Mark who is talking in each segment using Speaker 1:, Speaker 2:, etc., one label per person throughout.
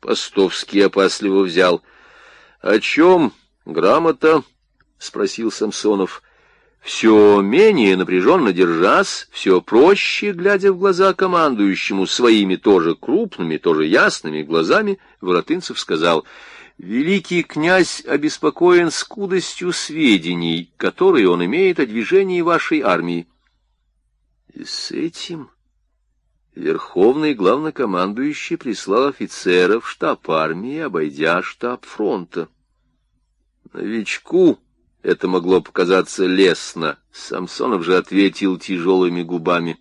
Speaker 1: Постовский опасливо взял. — О чем грамота? — спросил Самсонов. Все менее напряженно держась, все проще, глядя в глаза командующему своими тоже крупными, тоже ясными глазами, Воротынцев сказал: «Великий князь обеспокоен скудостью сведений, которые он имеет о движении вашей армии». И с этим верховный главнокомандующий прислал офицеров в штаб армии, обойдя штаб фронта. Новичку это могло показаться лестно. Самсонов же ответил тяжелыми губами: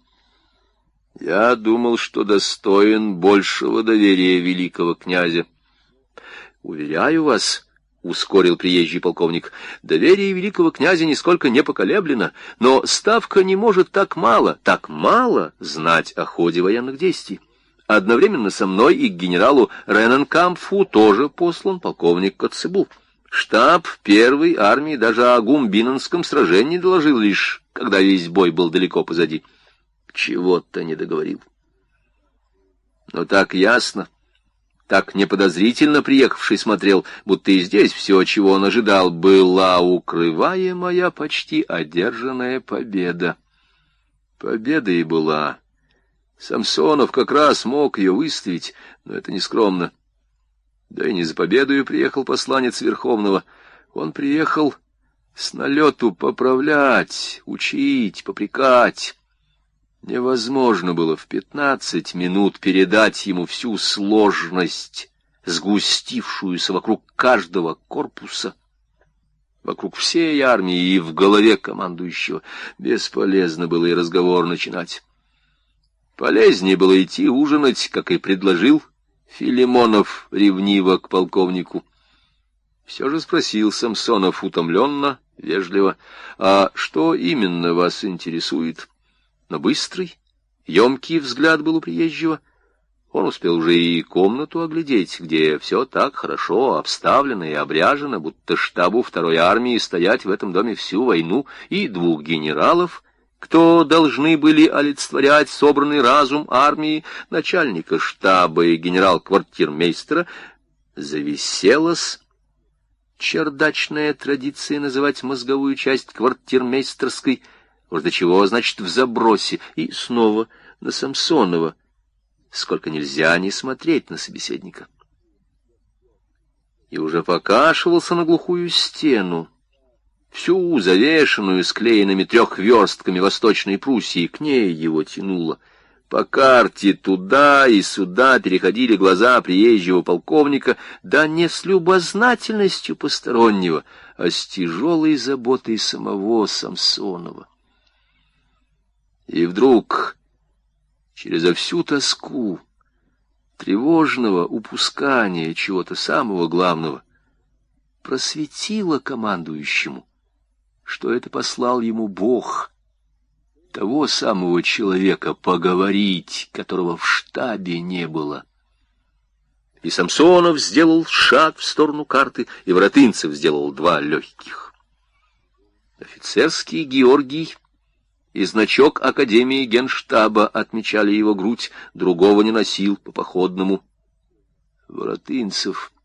Speaker 1: «Я думал, что достоин большего доверия великого князя». «Уверяю вас, — ускорил приезжий полковник, — доверие великого князя нисколько не поколеблено, но ставка не может так мало знать о ходе военных действий. Одновременно со мной и к генералу Рененкампфу тоже послан полковник Коцебу. Штаб первой армии даже о Гумбиненском сражении доложил лишь, когда весь бой был далеко позади. Чего-то не договорил. Но так ясно, так неподозрительно приехавший смотрел, будто и здесь все, чего он ожидал, была укрываемая, почти одержанная победа. Победа и была. Самсонов как раз мог ее выставить, но это нескромно. Да и не за победою приехал посланец Верховного. Он приехал с налету поправлять, учить, попрекать. Невозможно было в 15 минут передать ему всю сложность, сгустившуюся вокруг каждого корпуса, вокруг всей армии и в голове командующего. Бесполезно было и разговор начинать. Полезнее было идти ужинать, как и предложил Филимонов ревниво к полковнику. Все же спросил Самсонов утомленно, вежливо: «А что именно вас интересует?» Но быстрый, емкий взгляд был у приезжего. Он успел уже и комнату оглядеть, где все так хорошо обставлено и обряжено, будто штабу второй армии стоять в этом доме всю войну, и двух генералов, кто должны были олицетворять собранный разум армии, начальника штаба и генерал-квартирмейстера. Зависелась чердачная традиция называть мозговую часть квартирмейстерской. Уж до чего, значит, в забросе. И снова на Самсонова. Сколько нельзя не смотреть на собеседника. И уже покашивался на глухую стену, всю завешенную склеенными трехверстками Восточной Пруссии, к ней его тянуло. По карте туда и сюда переходили глаза приезжего полковника, да не с любознательностью постороннего, а с тяжелой заботой самого Самсонова. И вдруг, через всю тоску, тревожного упускания чего-то самого главного, просветило командующему, что это послал ему Бог, того самого человека, поговорить, которого в штабе не было. И Самсонов сделал шаг в сторону карты, и Воротынцев сделал два легких. Офицерский Георгий и значок Академии Генштаба отмечали его грудь, другого не носил по походному. Воротынцев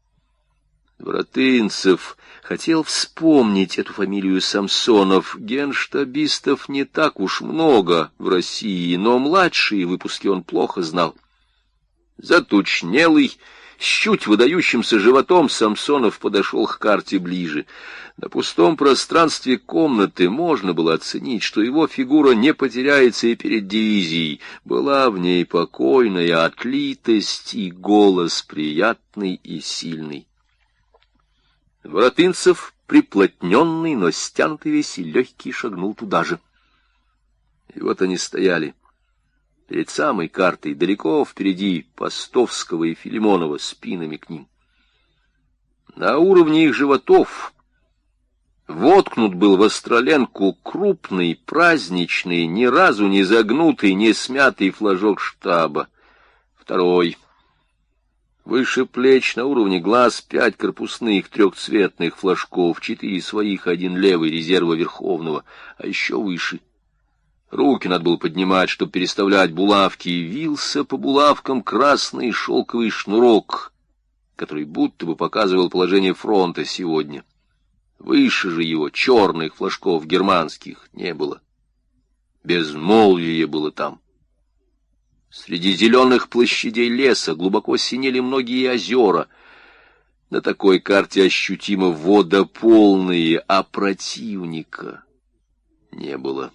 Speaker 1: хотел вспомнить эту фамилию Самсонов. Генштабистов не так уж много в России, но младшие выпуски он плохо знал. Затучнелый, с чуть выдающимся животом, Самсонов подошел к карте ближе. На пустом пространстве комнаты можно было оценить, что его фигура не потеряется и перед дивизией. Была в ней покойная отлитость и голос приятный и сильный. Воротынцев, приплотненный, но стянутый весь и легкий, шагнул туда же. И вот они стояли перед самой картой, далеко впереди Постовского и Филимонова, спинами к ним. На уровне их животов воткнут был в остроленку крупный, праздничный, ни разу не загнутый, не смятый флажок штаба. Второй. Выше плеч, на уровне глаз, 5 корпусных трехцветных флажков, 4 своих, 1 левый, резерва Верховного, а еще выше. Руки надо было поднимать, чтобы переставлять булавки, и вился по булавкам красный шелковый шнурок который будто бы показывал положение фронта сегодня. Выше же его черных флажков германских не было. Безмолвие было там. Среди зеленых площадей леса глубоко синели многие озера. На такой карте ощутимо водополные, а противника не было.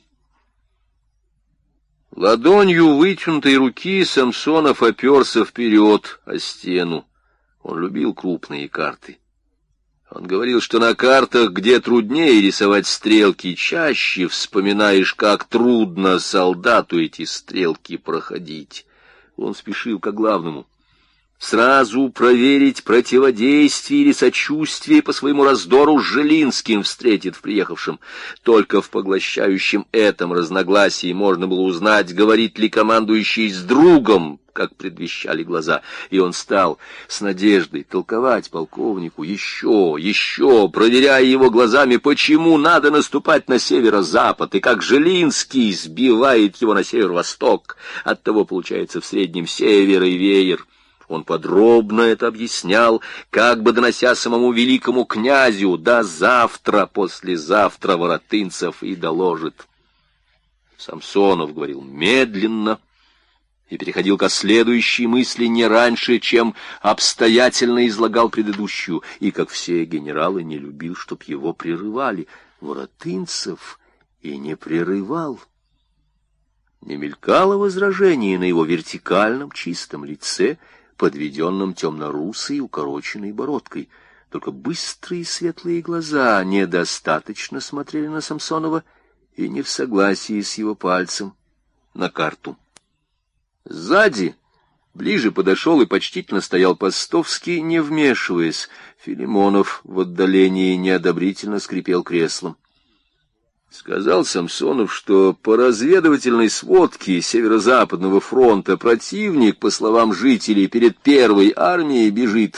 Speaker 1: Ладонью вытянутой руки Самсонов оперся вперед о стену. Он любил крупные карты. Он говорил, что на картах, где труднее рисовать стрелки, чаще вспоминаешь, как трудно солдату эти стрелки проходить. Он спешил ко главному. Сразу проверить противодействие или сочувствие по своему раздору с Жилинским встретит в приехавшем. Только в поглощающем этом разногласии можно было узнать, говорит ли командующий с другом, как предвещали глаза. И он стал с надеждой толковать полковнику еще, проверяя его глазами, почему надо наступать на северо-запад, и как Жилинский сбивает его на северо-восток. Оттого получается в среднем север и веер. Он подробно это объяснял, как бы донося самому великому князю: да завтра, послезавтра Воротынцев и доложит. Самсонов говорил медленно и переходил ко следующей мысли не раньше, чем обстоятельно излагал предыдущую, и, как все генералы, не любил, чтоб его прерывали. Воротынцев и не прерывал. Не мелькало возражение на его вертикальном чистом лице, подведенном темно-русой укороченной бородкой. Только быстрые светлые глаза недостаточно смотрели на Самсонова и не в согласии с его пальцем на карту. Сзади ближе подошел и почтительно стоял Постовский, не вмешиваясь. Филимонов в отдалении неодобрительно скрипел креслом. Сказал Самсонов, что по разведывательной сводке Северо-Западного фронта противник, по словам жителей, перед первой армией бежит.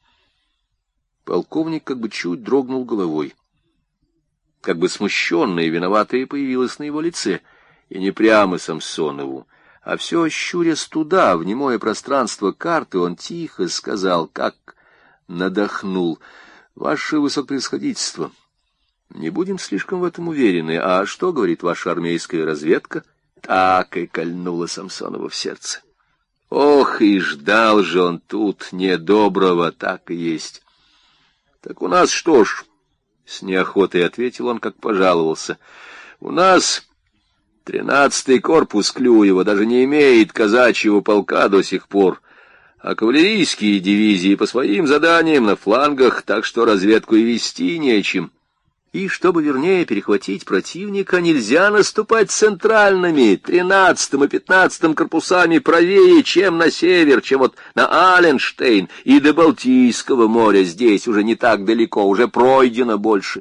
Speaker 1: Полковник как бы чуть дрогнул головой. Как бы смущенное и виноватое появилось на его лице, и не прямо Самсонову, а все щурясь туда, в немое пространство карты, он тихо сказал, как надохнул: «Ваше высокопревосходительство, не будем слишком в этом уверены. А что говорит ваша армейская разведка?» Так и кольнуло Самсонова в сердце. Ох, и ждал же он тут недоброго, так и есть. «Так у нас что ж?» — с неохотой ответил он, как пожаловался. «У нас 13-й корпус Клюева даже не имеет казачьего полка до сих пор, а кавалерийские дивизии по своим заданиям на флангах, так что разведку и вести нечем. И чтобы вернее перехватить противника, нельзя наступать центральными 13-м и 15-м корпусами правее, чем на север, чем вот на Аленштейн, и до Балтийского моря здесь уже не так далеко, уже пройдено больше».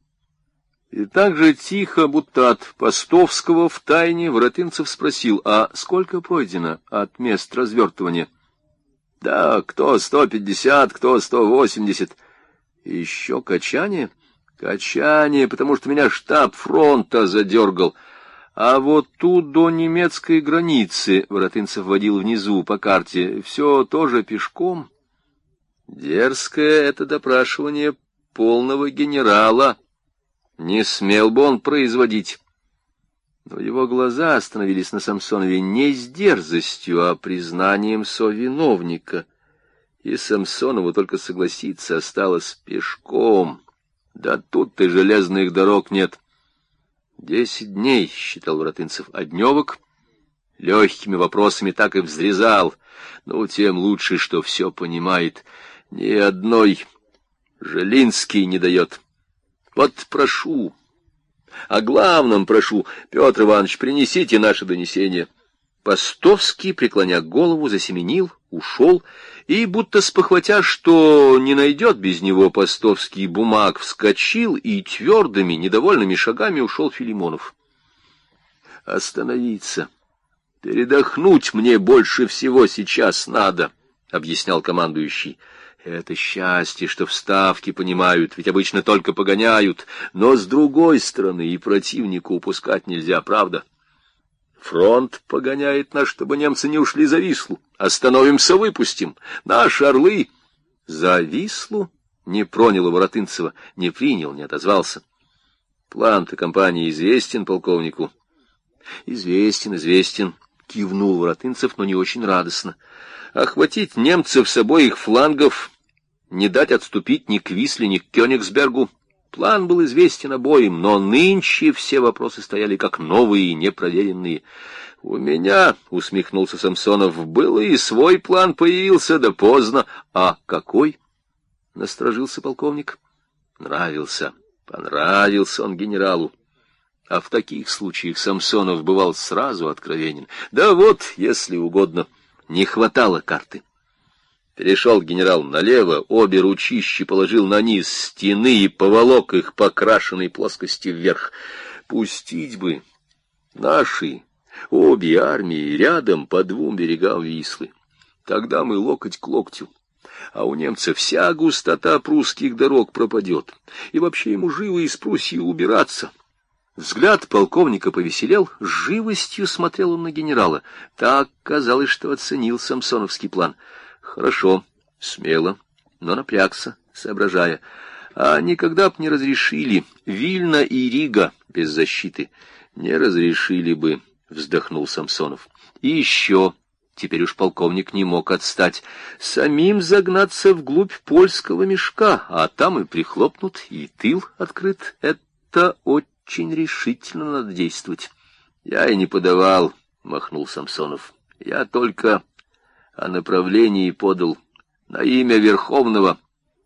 Speaker 1: И так же тихо, будто от Постовского втайне, Воротынцев спросил: «А сколько пройдено от мест развертывания?» «Да, кто 150, кто 180. Еще качание?» «Качание, потому что меня штаб фронта задергал. А вот тут до немецкой границы», — Воротынцев водил внизу по карте, — «все тоже пешком». Дерзкое это допрашивание полного генерала. Не смел бы он производить. Но его глаза остановились на Самсонове не с дерзостью, а признанием совиновника. И Самсонову только согласиться осталось: пешком. Да тут и железных дорог нет. 10 дней, считал Воротынцев, а дневок легкими вопросами так и взрезал. Ну, тем лучше, что все понимает. Ни одной Жилинский не дает. Вот прошу, о главном прошу, Петр Иванович, принесите наше донесение. Постовский, преклоня голову, засеменил, ушел, и, будто спохватя, что не найдет без него Постовский бумаг, вскочил, и твердыми, недовольными шагами ушел Филимонов. «Остановиться, передохнуть мне больше всего сейчас надо», — объяснял командующий. «Это счастье, что в Ставке понимают, ведь обычно только погоняют, но с другой стороны и противника упускать нельзя, правда? Фронт погоняет нас, чтобы немцы не ушли за Вислу. Остановимся, выпустим. Наши орлы, За Вислу не проняло Воротынцева, не принял, не отозвался. План-то компании известен полковнику. Известен, кивнул Воротынцев, но не очень радостно. Охватить немцев с обоих флангов, не дать отступить ни к Висле, ни к Кёнигсбергу. План был известен обоим, но нынче все вопросы стояли как новые и непроверенные. — У меня, — усмехнулся Самсонов, — был и свой план появился, да поздно. — А какой? — насторожился полковник. Понравился он генералу. А в таких случаях Самсонов бывал сразу откровенен. Да вот, если угодно, не хватало карты. Перешел генерал налево, обе ручищи положил на низ стены и поволок их по крашеной плоскости вверх. Пустить бы наши обе армии рядом по двум берегам Вислы. Тогда мы локоть к локтю. А у немца вся густота прусских дорог пропадет. И вообще ему живо из Пруссии убираться. Взгляд полковника повеселел, с живостью смотрел он на генерала. Так казалось, что оценил самсоновский план. Хорошо, смело, но напрягся, соображая. А никогда б не разрешили. Вильна и Рига без защиты. Не разрешили бы, вздохнул Самсонов. И еще, теперь уж полковник не мог отстать, самим загнаться вглубь польского мешка, а там и прихлопнут, и тыл открыт. Это очень решительно надо действовать. Я и не подавал, махнул Самсонов. Я только о направлении подал на имя Верховного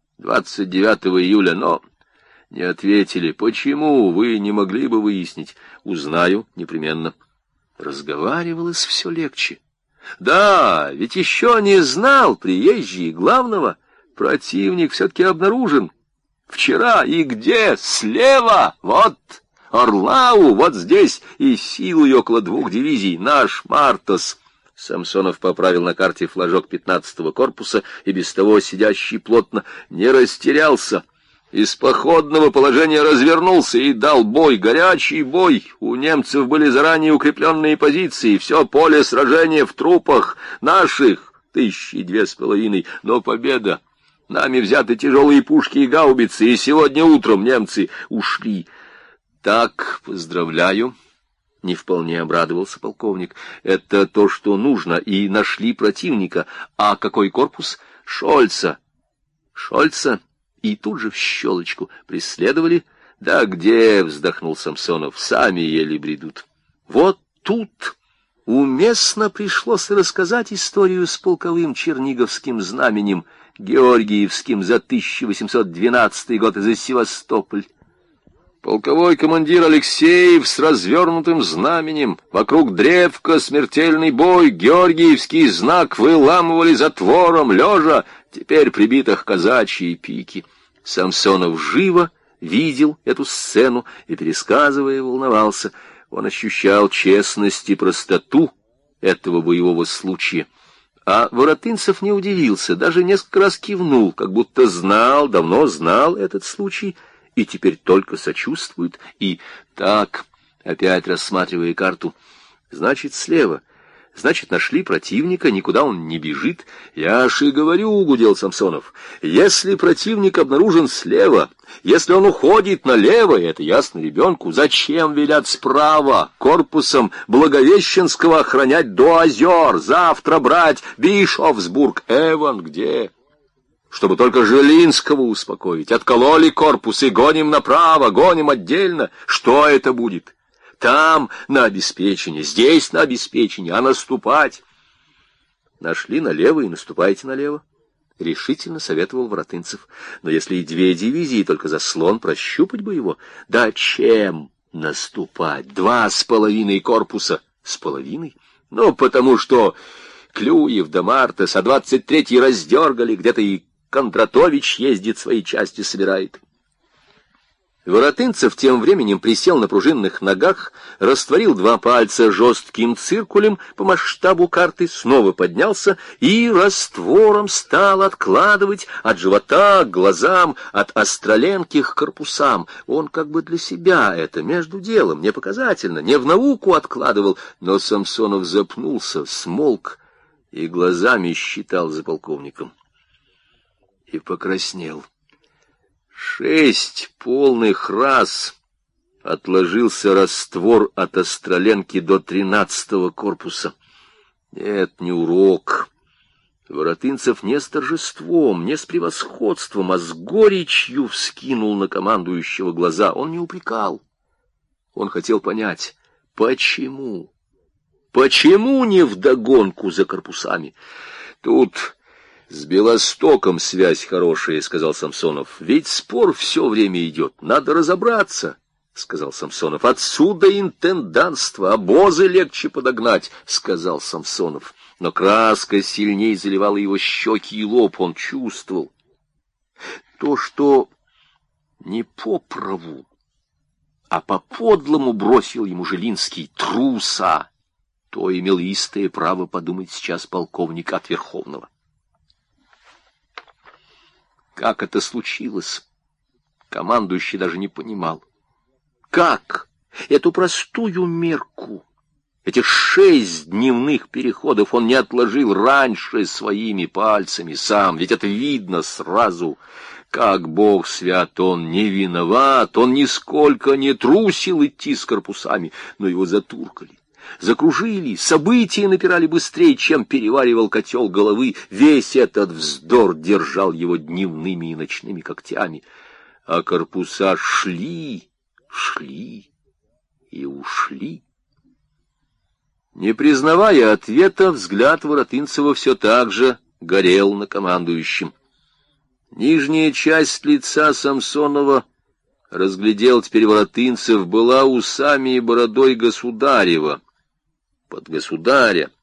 Speaker 1: 29 июля, но не ответили. Почему, вы не могли бы выяснить? Узнаю непременно. Разговаривалось все легче. Да, ведь еще не знал приезжий главного. Противник все-таки обнаружен. Вчера и где? Слева! Вот Орлау, вот здесь, и силой около 2 дивизий. Наш Мартос. Самсонов поправил на карте флажок 15-го корпуса и без того сидящий плотно не растерялся. Из походного положения развернулся и дал бой, горячий бой. У немцев были заранее укрепленные позиции, все поле сражения в трупах наших 1500, но победа. Нами взяты тяжелые пушки и гаубицы, и сегодня утром немцы ушли. Так, поздравляю. Не вполне обрадовался полковник. Это то, что нужно, и нашли противника. А какой корпус? Шольца. И тут же в щелочку преследовали. Да где, вздохнул Самсонов, сами еле бредут. Вот тут уместно пришлось рассказать историю с полковым черниговским знаменем, Георгиевским за 1812 год и за Севастополь. Полковой командир Алексеев с развернутым знаменем, вокруг древка смертельный бой, Георгиевский знак выламывали затвором, лежа, теперь прибитых казачьи пики. Самсонов живо видел эту сцену и, пересказывая, волновался. Он ощущал честность и простоту этого боевого случая. А Воротынцев не удивился, даже несколько раз кивнул, как будто знал, давно знал этот случай, и теперь только сочувствует. И так, опять рассматривая карту, значит, слева, значит, нашли противника, никуда он не бежит. Я ж и говорю, гудел Самсонов, если противник обнаружен слева, если он уходит налево, это ясно ребенку, зачем велят справа корпусом Благовещенского охранять до озер, завтра брать Бишофсбург? Эван где? Чтобы только Жилинского успокоить. Откололи корпус и гоним направо, гоним отдельно. Что это будет? Там на обеспечение, здесь на обеспечение, а наступать? Нашли налево и наступайте налево. Решительно советовал Воротынцев. Но если и 2 дивизии, только заслон, прощупать бы его. Да чем наступать? 2,5 корпуса. С половиной? Ну, потому что Клюев да Мартес, а 23-й раздергали, где-то и Кондратович ездит, свои части собирает. Воротынцев тем временем присел на пружинных ногах, растворил 2 пальца жестким циркулем по масштабу карты, снова поднялся и раствором стал откладывать от живота к глазам, от остроленки к корпусам. Он как бы для себя это между делом, не показательно, не в науку откладывал, но Самсонов запнулся, смолк и глазами считал за полковником. и покраснел. 6 полных раз отложился раствор от Остроленки до 13-го корпуса. Нет, не урок. Воротынцев не с торжеством, не с превосходством, а с горечью вскинул на командующего глаза. Он не упрекал. Он хотел понять, почему? Почему не вдогонку за корпусами? Тут с Белостоком связь хорошая, — сказал Самсонов. Ведь спор все время идет, надо разобраться, — сказал Самсонов. Отсюда интендантство, обозы легче подогнать, — сказал Самсонов. Но краска сильнее заливала его щеки и лоб, он чувствовал. То, что не по праву, а по-подлому бросил ему Жилинский труса, то имел истое право подумать сейчас полковник от Верховного. Как это случилось, командующий даже не понимал. Как эту простую мерку, эти 6 дневных переходов он не отложил раньше своими пальцами сам, ведь это видно сразу. Как Бог свят, он не виноват, он нисколько не трусил идти с корпусами, но его затуркали, закружили, события напирали быстрее, чем переваривал котел головы. Весь этот вздор держал его дневными и ночными когтями, а корпуса шли и ушли. Не признавая ответа, взгляд Воротынцева все так же горел на командующем. Нижняя часть лица Самсонова, разглядел теперь Воротынцев, была усами и бородой государева. Под государя